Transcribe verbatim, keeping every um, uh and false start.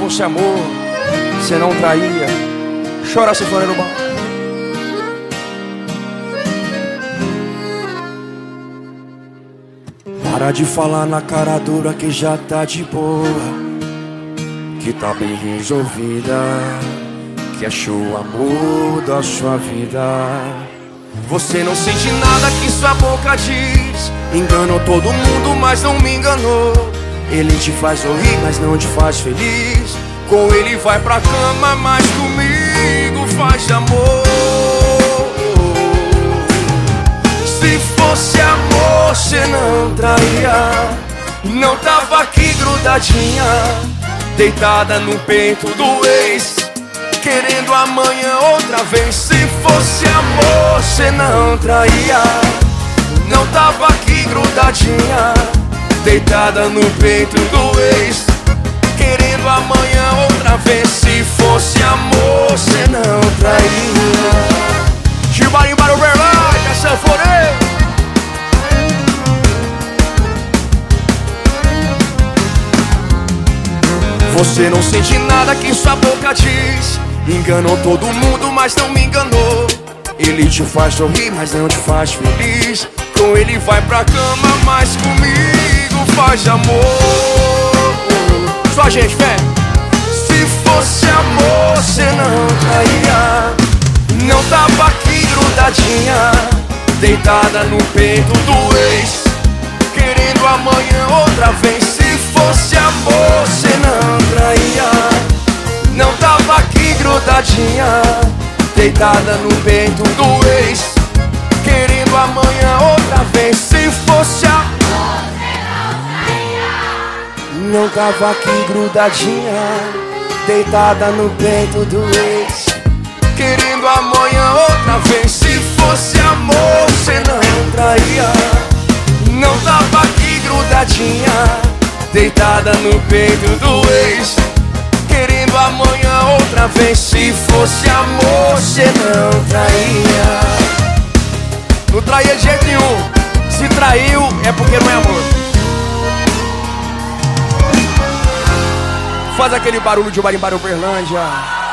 fosse amor, cê não traía. Chora se for no bar. Para de falar na cara dura que já tá de boa, que tá bem resolvida, que achou o amor da sua vida. Você não sente nada que sua boca diz. Enganou todo mundo, mas não me enganou. Ele te faz sorrir, mas não te faz feliz. Com ele vai pra cama, mas comigo faz amor. Se fosse amor, cê não traía. Não tava aqui grudadinha, deitada no peito do ex, querendo amanhã outra vez. Se fosse amor, cê não traía. Não tava aqui grudadinha, deitada no peito do ex, querendo amanhã outra vez. Se fosse amor, cê não traía. Chibarim para o Uberlândia, sanfoneiro. Você não sente nada que sua boca diz. Enganou todo mundo, mas não me enganou. Ele te faz sorrir, mas não te faz feliz. Com ele vai pra cama, mas comigo faz amor. Só gente, fé. Se fosse amor, cê não traía. Não tava aqui grudadinha, deitada no peito do ex, querendo amanhã outra vez. Se fosse amor, cê não traía. Não tava aqui grudadinha, deitada no peito do ex, querendo amanhã outra vez. Se fosse amor, cê não traía. Não tava aqui grudadinha, deitada no peito do ex, querendo amanhã outra vez. Se fosse amor, cê não traía. Não tava aqui grudadinha, deitada no peito do ex, querendo amanhã outra vez. Se fosse amor, cê não traía. Não traía de jeito nenhum. Se traiu, é porque não é amor. Faz aquele barulho de Marimbar Uberlândia.